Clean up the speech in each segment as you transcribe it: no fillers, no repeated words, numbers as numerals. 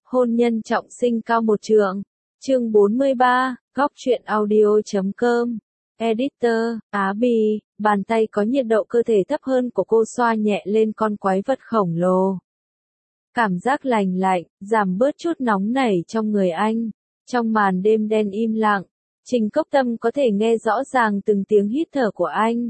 Hôn nhân trọng sinh cao một trượng. Chương 43, góc truyện audio.com. Editor, Á Bì, bàn tay có nhiệt độ cơ thể thấp hơn của cô xoa nhẹ lên con quái vật khổng lồ. Cảm giác lành lạnh, giảm bớt chút nóng nảy trong người anh. Trong màn đêm đen im lặng, Trình Cốc Tâm có thể nghe rõ ràng từng tiếng hít thở của anh.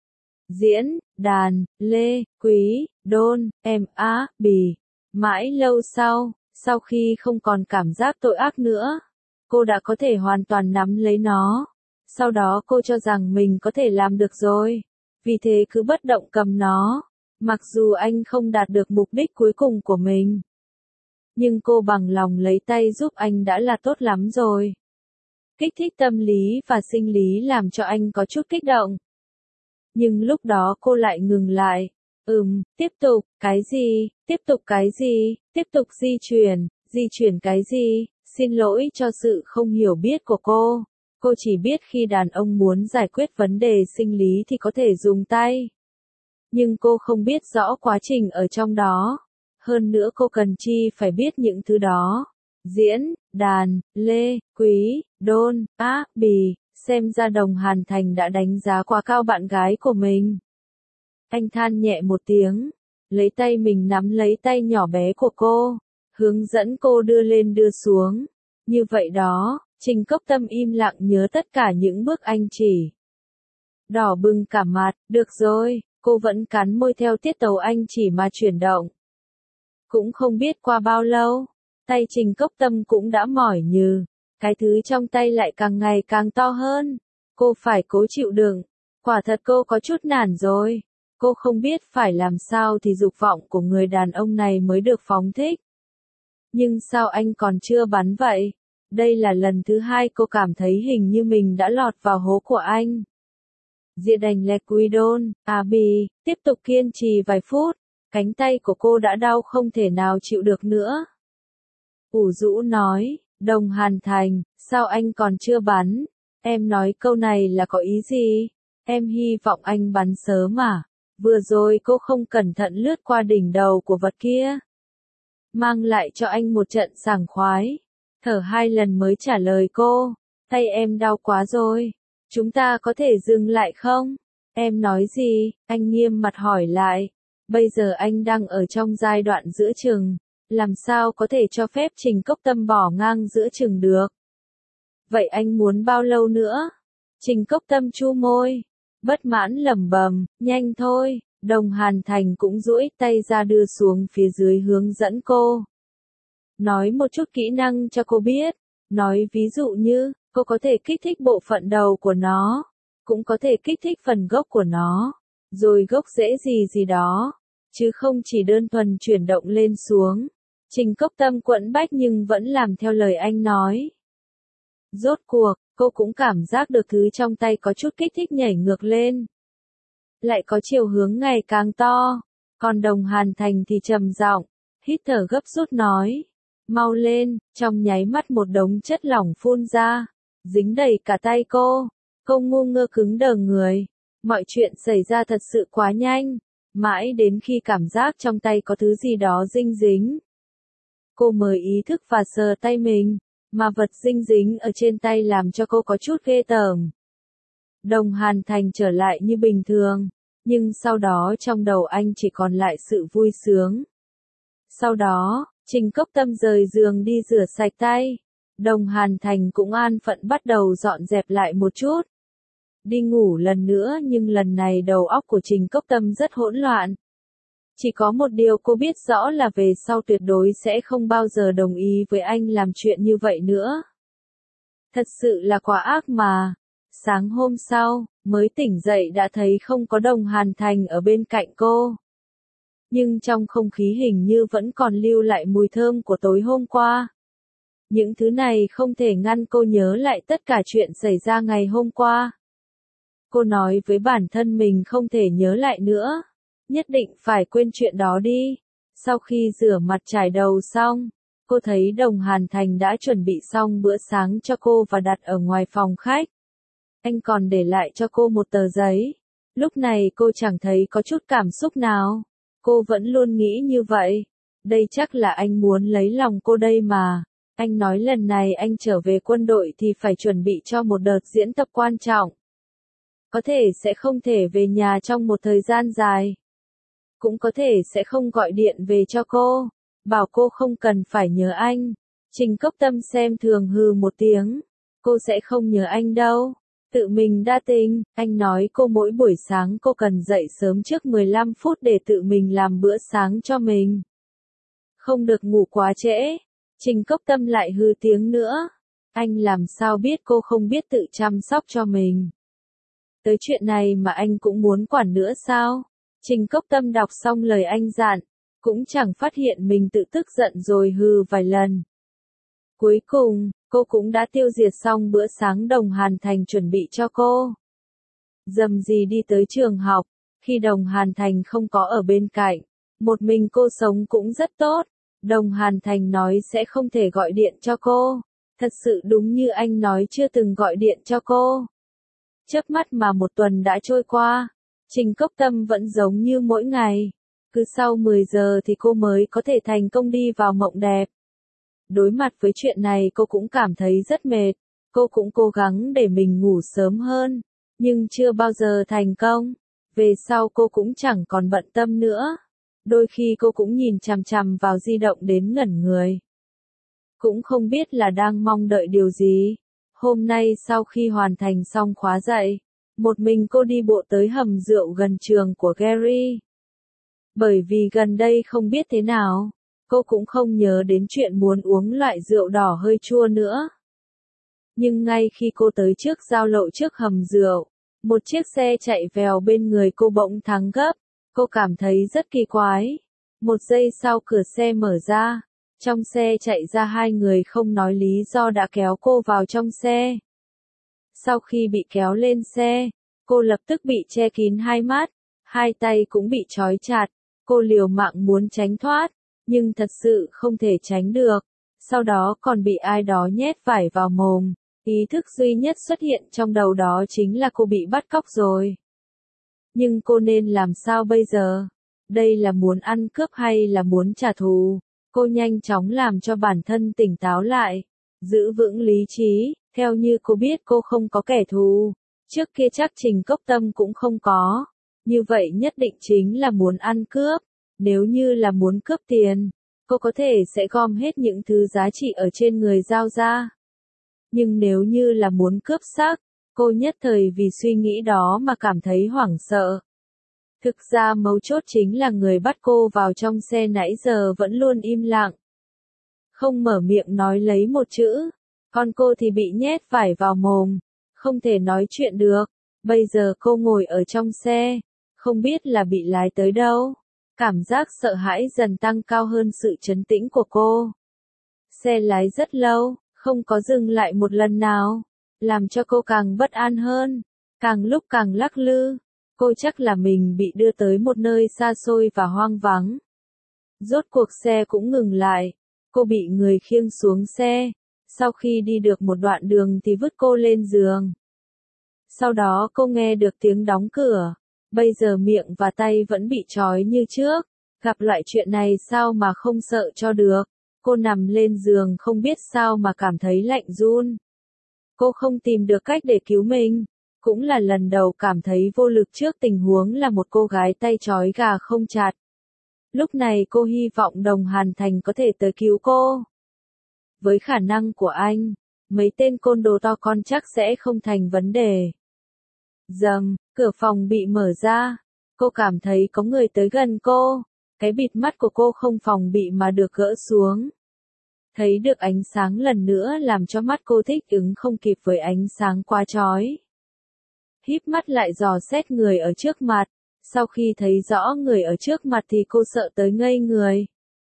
Diễn, đàn, lê, quý, đôn, em, á, bì. Mãi lâu sau khi không còn cảm giác tội ác nữa, cô đã có thể hoàn toàn nắm lấy nó. Sau đó cô cho rằng mình có thể làm được rồi. Vì thế cứ bất động cầm nó. Mặc dù anh không đạt được mục đích cuối cùng của mình, nhưng cô bằng lòng lấy tay giúp anh đã là tốt lắm rồi. Kích thích tâm lý và sinh lý làm cho anh có chút kích động. Nhưng lúc đó cô lại ngừng lại. Tiếp tục, cái gì, tiếp tục cái gì, tiếp tục di chuyển cái gì, xin lỗi cho sự không hiểu biết của cô. Cô chỉ biết khi đàn ông muốn giải quyết vấn đề sinh lý thì có thể dùng tay. Nhưng cô không biết rõ quá trình ở trong đó. Hơn nữa cô cần chi phải biết những thứ đó. Diễn, đàn, lê, quý, đôn, á, bì, xem ra Đồng Hàn Thành đã đánh giá quá cao bạn gái của mình. Anh than nhẹ một tiếng, lấy tay mình nắm lấy tay nhỏ bé của cô, hướng dẫn cô đưa lên đưa xuống. Như vậy đó, Trình Cốc Tâm im lặng nhớ tất cả những bước anh chỉ. Đỏ bừng cả mặt, được rồi, cô vẫn cắn môi theo tiết tấu anh chỉ mà chuyển động. Cũng không biết qua bao lâu, tay Trình Cốc Tâm cũng đã mỏi nhừ, cái thứ trong tay lại càng ngày càng to hơn. Cô phải cố chịu đựng, quả thật cô có chút nản rồi. Cô không biết phải làm sao thì dục vọng của người đàn ông này mới được phóng thích. Nhưng sao anh còn chưa bắn vậy? Đây là lần thứ hai cô cảm thấy hình như mình đã lọt vào hố của anh. Diệp đành lẹt quy đôn, bì, tiếp tục kiên trì vài phút. Cánh tay của cô đã đau không thể nào chịu được nữa. Ủ rũ nói, Đồng Hàn Thành, sao anh còn chưa bắn? Em nói câu này là có ý gì? Em hy vọng anh bắn sớm à? Vừa rồi cô không cẩn thận lướt qua đỉnh đầu của vật kia. Mang lại cho anh một trận sảng khoái. Thở 2 lần mới trả lời cô. Tay em đau quá rồi. Chúng ta có thể dừng lại không? Em nói gì? Anh nghiêm mặt hỏi lại. Bây giờ anh đang ở trong giai đoạn giữa chừng. Làm sao có thể cho phép Trình Cốc Tâm bỏ ngang giữa chừng được? Vậy anh muốn bao lâu nữa? Trình Cốc Tâm chu môi. Bất mãn lẩm bẩm, nhanh thôi. Đồng Hàn Thành cũng duỗi tay ra đưa xuống phía dưới hướng dẫn cô. Nói một chút kỹ năng cho cô biết. Nói ví dụ như, cô có thể kích thích bộ phận đầu của nó. Cũng có thể kích thích phần gốc của nó. Rồi gốc rễ gì đó. Chứ không chỉ đơn thuần chuyển động lên xuống. Trình Cốc Tâm quẫn bách nhưng vẫn làm theo lời anh nói. Rốt cuộc, cô cũng cảm giác được thứ trong tay có chút kích thích nhảy ngược lên. Lại có chiều hướng ngày càng to. Còn Đồng Hàn Thành thì trầm giọng, hít thở gấp rút nói. Mau lên, trong nháy mắt một đống chất lỏng phun ra. Dính đầy cả tay cô. Cô ngu ngơ cứng đờ người. Mọi chuyện xảy ra thật sự quá nhanh. Mãi đến khi cảm giác trong tay có thứ gì đó dinh dính. Cô mới ý thức và sờ tay mình. Mà vật dinh dính ở trên tay làm cho cô có chút ghê tởm. Đồng Hàn Thành trở lại như bình thường. Nhưng sau đó trong đầu anh chỉ còn lại sự vui sướng. Sau đó, Trình Cốc Tâm rời giường đi rửa sạch tay. Đồng Hàn Thành cũng an phận bắt đầu dọn dẹp lại một chút. Đi ngủ lần nữa nhưng lần này đầu óc của Trình Cốc Tâm rất hỗn loạn. Chỉ có một điều cô biết rõ là về sau tuyệt đối sẽ không bao giờ đồng ý với anh làm chuyện như vậy nữa. Thật sự là quá ác mà. Sáng hôm sau, mới tỉnh dậy đã thấy không có Đồng Hàn Thành ở bên cạnh cô. Nhưng trong không khí hình như vẫn còn lưu lại mùi thơm của tối hôm qua. Những thứ này không thể ngăn cô nhớ lại tất cả chuyện xảy ra ngày hôm qua. Cô nói với bản thân mình không thể nhớ lại nữa. Nhất định phải quên chuyện đó đi. Sau khi rửa mặt chải đầu xong, cô thấy Đồng Hàn Thành đã chuẩn bị xong bữa sáng cho cô và đặt ở ngoài phòng khách. Anh còn để lại cho cô một tờ giấy. Lúc này cô chẳng thấy có chút cảm xúc nào. Cô vẫn luôn nghĩ như vậy. Đây chắc là anh muốn lấy lòng cô đây mà. Anh nói lần này anh trở về quân đội thì phải chuẩn bị cho một đợt diễn tập quan trọng. Có thể sẽ không thể về nhà trong một thời gian dài. Cũng có thể sẽ không gọi điện về cho cô. Bảo cô không cần phải nhớ anh. Trình Cốc Tâm xem thường hừ một tiếng. Cô sẽ không nhớ anh đâu. Tự mình đa tình, anh nói cô mỗi buổi sáng cô cần dậy sớm trước 15 phút để tự mình làm bữa sáng cho mình. Không được ngủ quá trễ. Trình Cốc Tâm lại hừ tiếng nữa. Anh làm sao biết cô không biết tự chăm sóc cho mình. Tới chuyện này mà anh cũng muốn quản nữa sao? Trình Cốc Tâm đọc xong lời anh dặn, cũng chẳng phát hiện mình tự tức giận rồi hừ vài lần. Cuối cùng, cô cũng đã tiêu diệt xong bữa sáng Đồng Hàn Thành chuẩn bị cho cô. Dầm gì đi tới trường học, khi Đồng Hàn Thành không có ở bên cạnh, một mình cô sống cũng rất tốt. Đồng Hàn Thành nói sẽ không thể gọi điện cho cô. Thật sự đúng như anh nói chưa từng gọi điện cho cô. Chớp mắt mà một tuần đã trôi qua, Trình Cốc Tâm vẫn giống như mỗi ngày. Cứ sau 10 giờ thì cô mới có thể thành công đi vào mộng đẹp. Đối mặt với chuyện này cô cũng cảm thấy rất mệt. Cô cũng cố gắng để mình ngủ sớm hơn, nhưng chưa bao giờ thành công. Về sau cô cũng chẳng còn bận tâm nữa. Đôi khi cô cũng nhìn chằm chằm vào di động đến ngẩn người. Cũng không biết là đang mong đợi điều gì. Hôm nay sau khi hoàn thành xong khóa dạy, một mình cô đi bộ tới hầm rượu gần trường của Gary. Bởi vì gần đây không biết thế nào, cô cũng không nhớ đến chuyện muốn uống loại rượu đỏ hơi chua nữa. Nhưng ngay khi cô tới trước giao lộ trước hầm rượu, một chiếc xe chạy vèo bên người cô bỗng thắng gấp. Cô cảm thấy rất kỳ quái. Một giây sau cửa xe mở ra. Trong xe chạy ra hai người không nói lý do đã kéo cô vào trong xe. Sau khi bị kéo lên xe, cô lập tức bị che kín hai mắt, hai tay cũng bị trói chặt. Cô liều mạng muốn tránh thoát, nhưng thật sự không thể tránh được. Sau đó còn bị ai đó nhét vải vào mồm. Ý thức duy nhất xuất hiện trong đầu đó chính là cô bị bắt cóc rồi. Nhưng cô nên làm sao bây giờ? Đây là muốn ăn cướp hay là muốn trả thù? Cô nhanh chóng làm cho bản thân tỉnh táo lại, giữ vững lý trí, theo như cô biết cô không có kẻ thù. Trước kia chắc Trình Cốc Tâm cũng không có. Như vậy nhất định chính là muốn ăn cướp. Nếu như là muốn cướp tiền, cô có thể sẽ gom hết những thứ giá trị ở trên người giao ra. Nhưng nếu như là muốn cướp xác, cô nhất thời vì suy nghĩ đó mà cảm thấy hoảng sợ. Thực ra mấu chốt chính là người bắt cô vào trong xe nãy giờ vẫn luôn im lặng. Không mở miệng nói lấy một chữ. Còn cô thì bị nhét vải vào mồm. Không thể nói chuyện được. Bây giờ cô ngồi ở trong xe. Không biết là bị lái tới đâu. Cảm giác sợ hãi dần tăng cao hơn sự trấn tĩnh của cô. Xe lái rất lâu, không có dừng lại một lần nào. Làm cho cô càng bất an hơn. Càng lúc càng lắc lư. Cô chắc là mình bị đưa tới một nơi xa xôi và hoang vắng. Rốt cuộc xe cũng ngừng lại. Cô bị người khiêng xuống xe. Sau khi đi được một đoạn đường thì vứt cô lên giường. Sau đó cô nghe được tiếng đóng cửa. Bây giờ miệng và tay vẫn bị trói như trước. Gặp loại chuyện này sao mà không sợ cho được. Cô nằm lên giường không biết sao mà cảm thấy lạnh run. Cô không tìm được cách để cứu mình. Cũng là lần đầu cảm thấy vô lực trước tình huống là một cô gái tay trói gà không chặt. Lúc này cô hy vọng Đồng Hàn Thành có thể tới cứu cô. Với khả năng của anh, mấy tên côn đồ to con chắc sẽ không thành vấn đề. Dầm, cửa phòng bị mở ra. Cô cảm thấy có người tới gần cô. Cái bịt mắt của cô không phòng bị mà được gỡ xuống. Thấy được ánh sáng lần nữa làm cho mắt cô thích ứng không kịp với ánh sáng quá chói. Híp mắt lại dò xét người ở trước mặt. Sau khi thấy rõ người ở trước mặt thì cô sợ tới ngây người.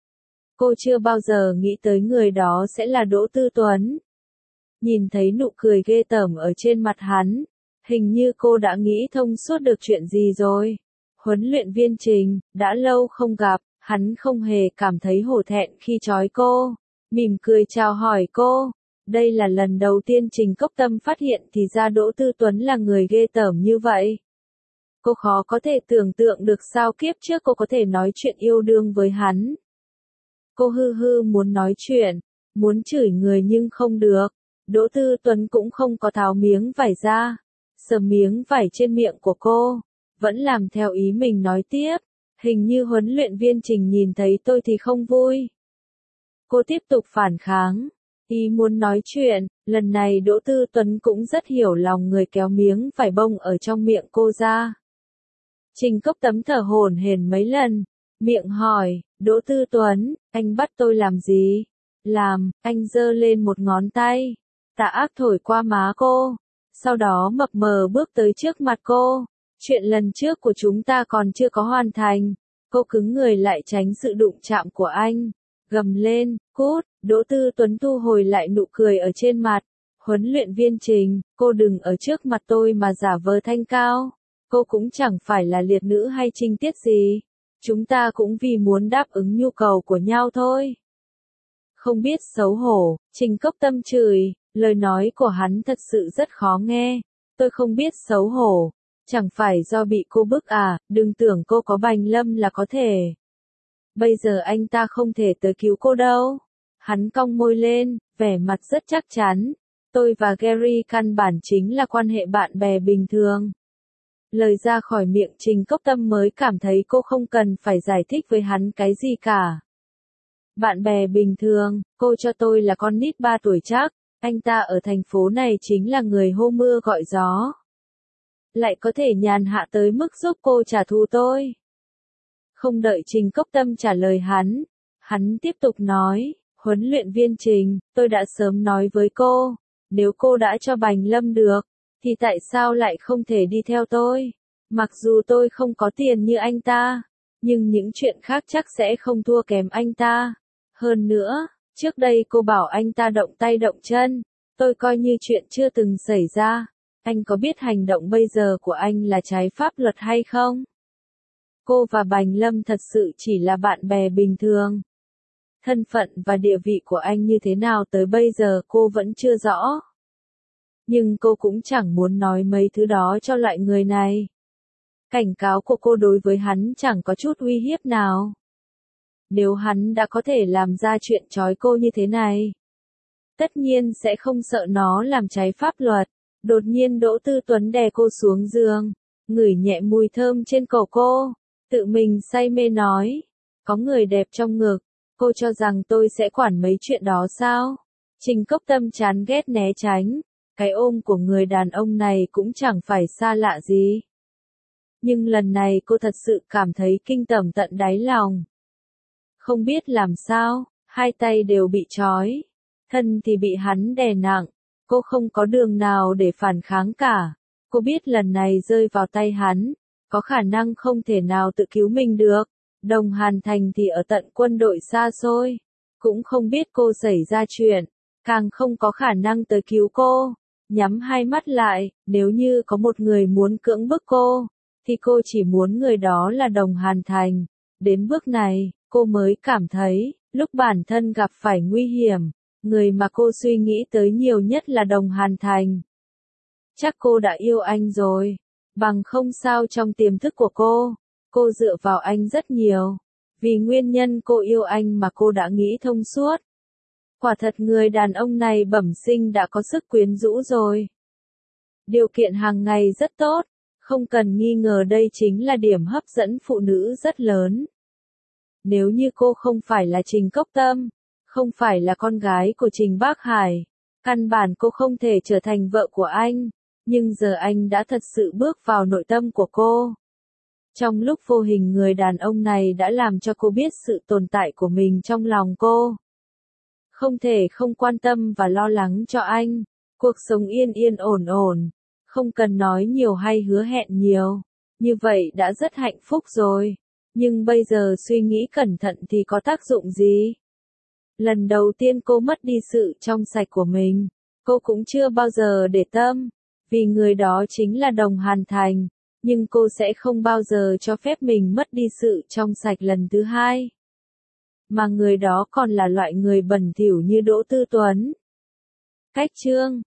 Cô chưa bao giờ nghĩ tới người đó sẽ là Đỗ Tư Tuấn. Nhìn thấy nụ cười ghê tởm ở trên mặt hắn, hình như cô đã nghĩ thông suốt được chuyện gì rồi. Huấn luyện viên Trình, đã lâu không gặp, hắn không hề cảm thấy hổ thẹn khi trói cô. Mỉm cười chào hỏi cô. Đây là lần đầu tiên Trình Cốc Tâm phát hiện thì ra Đỗ Tư Tuấn là người ghê tởm như vậy. Cô khó có thể tưởng tượng được sao kiếp trước cô có thể nói chuyện yêu đương với hắn. Cô hư hư muốn nói chuyện, muốn chửi người nhưng không được. Đỗ Tư Tuấn cũng không có tháo miếng vải ra, sờ miếng vải trên miệng của cô, vẫn làm theo ý mình nói tiếp. Hình như huấn luyện viên Trình nhìn thấy tôi thì không vui. Cô tiếp tục phản kháng, ý muốn nói chuyện, lần này Đỗ Tư Tuấn cũng rất hiểu lòng người, kéo miếng vải bông ở trong miệng cô ra. Trình Cốc Tấm thở hổn hển mấy lần, miệng hỏi, Đỗ Tư Tuấn, anh bắt tôi làm gì? Làm, anh giơ lên một ngón tay, tà ác thổi qua má cô, sau đó mập mờ bước tới trước mặt cô. Chuyện lần trước của chúng ta còn chưa có hoàn thành. Cô cứng người lại tránh sự đụng chạm của anh, gầm lên, cút. Đỗ Tư Tuấn thu hồi lại nụ cười ở trên mặt. Huấn luyện viên Trình, cô đừng ở trước mặt tôi mà giả vờ thanh cao. Cô cũng chẳng phải là liệt nữ hay trinh tiết gì. Chúng ta cũng vì muốn đáp ứng nhu cầu của nhau thôi. Không biết xấu hổ, Trình Cốc Tâm chửi, lời nói của hắn thật sự rất khó nghe. Tôi không biết xấu hổ, chẳng phải do bị cô bức à, đừng tưởng cô có Bành Lâm là có thể. Bây giờ anh ta không thể tới cứu cô đâu. Hắn cong môi lên, vẻ mặt rất chắc chắn. Tôi và Gary căn bản chính là quan hệ bạn bè bình thường. Lời ra khỏi miệng Trình Cốc Tâm mới cảm thấy cô không cần phải giải thích với hắn cái gì cả. Bạn bè bình thường, cô cho tôi là con nít 3 tuổi chắc, anh ta ở thành phố này chính là người hô mưa gọi gió. Lại có thể nhàn hạ tới mức giúp cô trả thù tôi. Không đợi Trình Cốc Tâm trả lời hắn tiếp tục nói, huấn luyện viên Trình, tôi đã sớm nói với cô, nếu cô đã cho Bành Lâm được, thì tại sao lại không thể đi theo tôi? Mặc dù tôi không có tiền như anh ta, nhưng những chuyện khác chắc sẽ không thua kém anh ta. Hơn nữa, trước đây cô bảo anh ta động tay động chân, tôi coi như chuyện chưa từng xảy ra. Anh có biết hành động bây giờ của anh là trái pháp luật hay không? Cô và Bành Lâm thật sự chỉ là bạn bè bình thường. Thân phận và địa vị của anh như thế nào tới bây giờ cô vẫn chưa rõ. Nhưng cô cũng chẳng muốn nói mấy thứ đó cho loại người này. Cảnh cáo của cô đối với hắn chẳng có chút uy hiếp nào. Nếu hắn đã có thể làm ra chuyện trói cô như thế này, tất nhiên sẽ không sợ nó làm trái pháp luật. Đột nhiên Đỗ Tư Tuấn đè cô xuống giường, ngửi nhẹ mùi thơm trên cổ cô, tự mình say mê nói, có người đẹp trong ngực, cô cho rằng tôi sẽ quản mấy chuyện đó sao? Trình Cốc Tâm chán ghét né tránh, cái ôm của người đàn ông này cũng chẳng phải xa lạ gì. Nhưng lần này cô thật sự cảm thấy kinh tởm tận đáy lòng. Không biết làm sao, hai tay đều bị trói, thân thì bị hắn đè nặng. Cô không có đường nào để phản kháng cả. Cô biết lần này rơi vào tay hắn, có khả năng không thể nào tự cứu mình được. Đồng Hàn Thành thì ở tận quân đội xa xôi, cũng không biết cô xảy ra chuyện, càng không có khả năng tới cứu cô. Nhắm hai mắt lại, nếu như có một người muốn cưỡng bức cô, thì cô chỉ muốn người đó là Đồng Hàn Thành. Đến bước này, cô mới cảm thấy, lúc bản thân gặp phải nguy hiểm, người mà cô suy nghĩ tới nhiều nhất là Đồng Hàn Thành. Chắc cô đã yêu anh rồi, bằng không sao trong tiềm thức của cô dựa vào anh rất nhiều. Vì nguyên nhân cô yêu anh mà cô đã nghĩ thông suốt. Quả thật người đàn ông này bẩm sinh đã có sức quyến rũ rồi. Điều kiện hàng ngày rất tốt, không cần nghi ngờ đây chính là điểm hấp dẫn phụ nữ rất lớn. Nếu như cô không phải là Trình Cốc Tâm, không phải là con gái của Trình Bác Hải, căn bản cô không thể trở thành vợ của anh, nhưng giờ anh đã thật sự bước vào nội tâm của cô. Trong lúc vô hình người đàn ông này đã làm cho cô biết sự tồn tại của mình trong lòng cô. Không thể không quan tâm và lo lắng cho anh, cuộc sống yên yên ổn ổn, không cần nói nhiều hay hứa hẹn nhiều, như vậy đã rất hạnh phúc rồi, nhưng bây giờ suy nghĩ cẩn thận thì có tác dụng gì? Lần đầu tiên cô mất đi sự trong sạch của mình, cô cũng chưa bao giờ để tâm, vì người đó chính là Đồng Hàn Thành, nhưng cô sẽ không bao giờ cho phép mình mất đi sự trong sạch lần thứ hai. Mà người đó còn là loại người bẩn thỉu như Đỗ Tư Tuấn. Cách chương